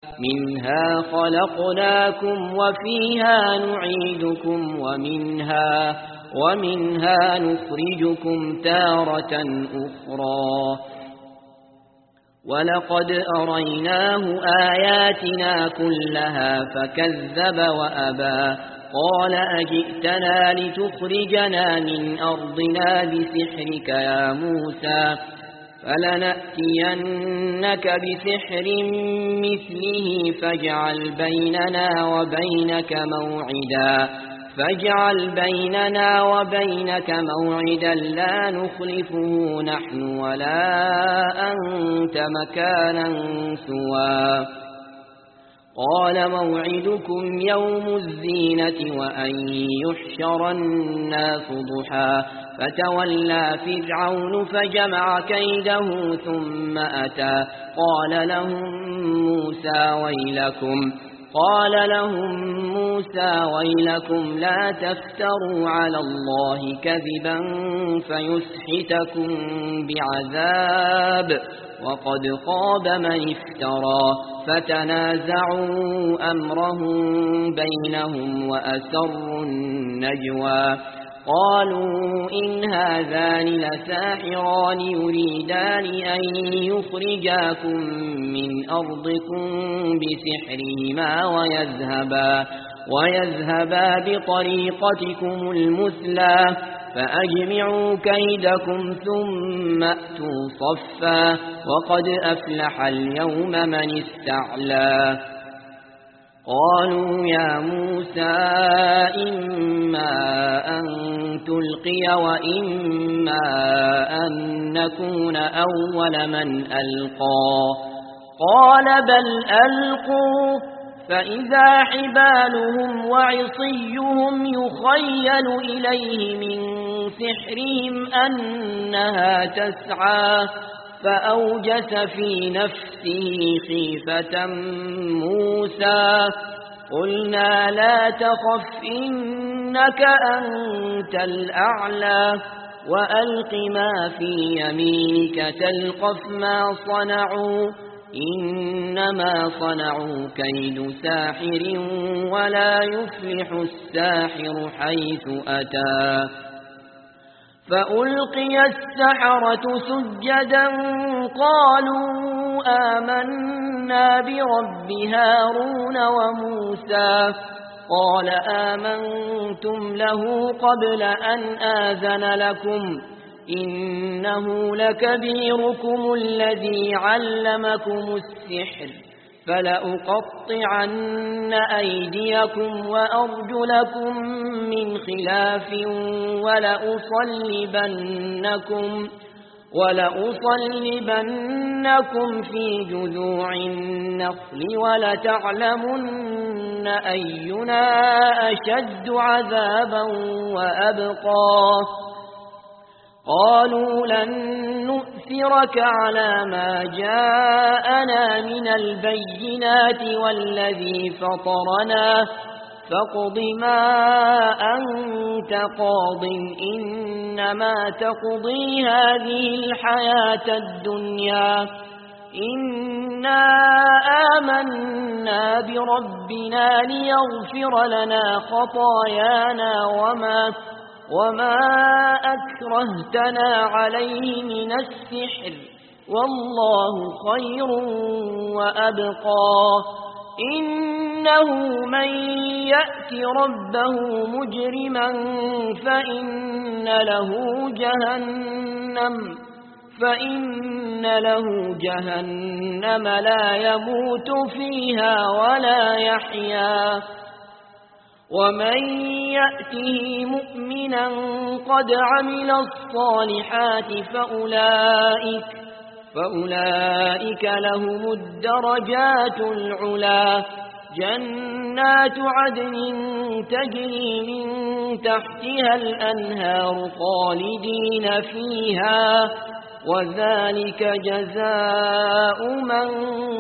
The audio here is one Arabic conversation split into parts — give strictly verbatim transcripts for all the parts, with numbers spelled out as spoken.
منها خلقناكم وفيها نعيدكم ومنها ومنها نخرجكم تارة أخرى ولقد أريناه آياتنا كلها فكذب وأبى قال أجئتنا لتخرجنا من أرضنا بسحرك يا موسى فلنأتينك بسحر مثله فاجعل بيننا وبينك موعدا فاجعل بيننا وبينك موعدا لا نخلفه نحن ولا أنت مكانا سوى قال موعدكم يوم الزينة وأن يحشر الناس ضحى فتولى فرعون فجمع كيده ثم أتى قال لهم موسى ويلكم قال لهم موسى ويلكم لا تفتروا على الله كذبا فيسحتكم بعذاب وقد خاب من افترى فتنازعوا أمرهم بينهم وأسروا النجوى قالوا إن هذان لساحران يريدان أن يخرجاكم من أرضكم بسحرهما ويذهبا, ويذهبا بطريقتكم المثلى فأجمعوا كيدكم ثم أتوا صفا وقد أفلح اليوم من استعلى قالوا يا موسى إما أن تلقي وإما أن نكون أول من ألقى قال بل ألقوا فإذا حبالهم وعصيهم يخيل إليه من سحرهم أنها تسعى فأوجس في نفسه خيفة موسى قلنا لا تخف إنك أنت الأعلى وألق ما في يمينك تلقف ما صنعوا إنما صنعوا كيد ساحر ولا يفلح الساحر حيث أتى فألقي السحرة سجدا قالوا آمنا برب هارون وموسى قال آمنتم له قبل أن آذن لكم إنه لكبيركم الذي علمكم السحر فلأقطعن أيديكم وأرجلكم من خلاف ولأصلبنكم, ولأصلبنكم في جذوع النخل ولتعلمن أينا أشد عذابا وأبقى قالوا لن نؤثرك على ما جاءنا من البينات والذي فطرنا فاقض ما أنت قاض إنما تقضي هذه الحياة الدنيا إنا آمنا بربنا ليغفر لنا خطايانا وما وما أكرهتنا عليه من السحر والله خير وأبقى إنه من يأت ربه مجرما فإن له جهنم فإن له جهنم لا يموت فيها ولا يحيا ومن يأته مؤمنا قد عمل الصالحات فأولئك, فأولئك لهم الدرجات العلا جنات عدن تجري من تحتها الأنهار خالدين فيها وذلك جزاء من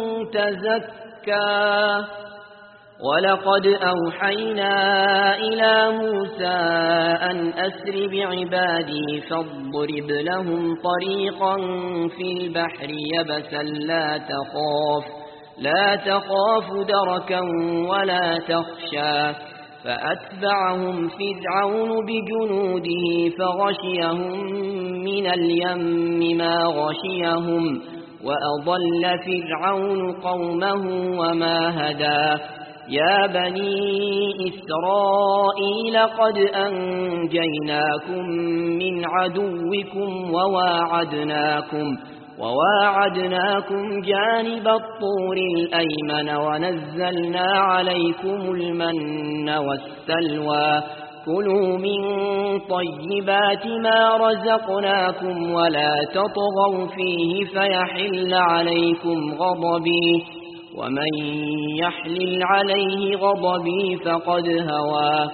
تزكى ولقد أوحينا إلى موسى أن أسر بعبادي فاضرب لهم طريقا في البحر يبسا لا تخاف لا تخاف دركا ولا تخشى فأتبعهم فرعون بجنوده فغشيهم من اليم ما غشيهم وأضل فرعون قومه وما هدى يا بني إسرائيل قد أنجيناكم من عدوكم وواعدناكم وواعدناكم جانب الطور الأيمن ونزلنا عليكم المن والسلوى كلوا من طيبات ما رزقناكم ولا تطغوا فيه فيحل عليكم غضبي ومن يحلل عليه غضبي فقد هوى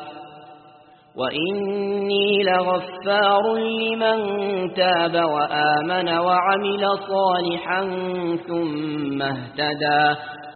وإني لغفار لمن تاب وآمن وعمل صالحا ثم اهتدى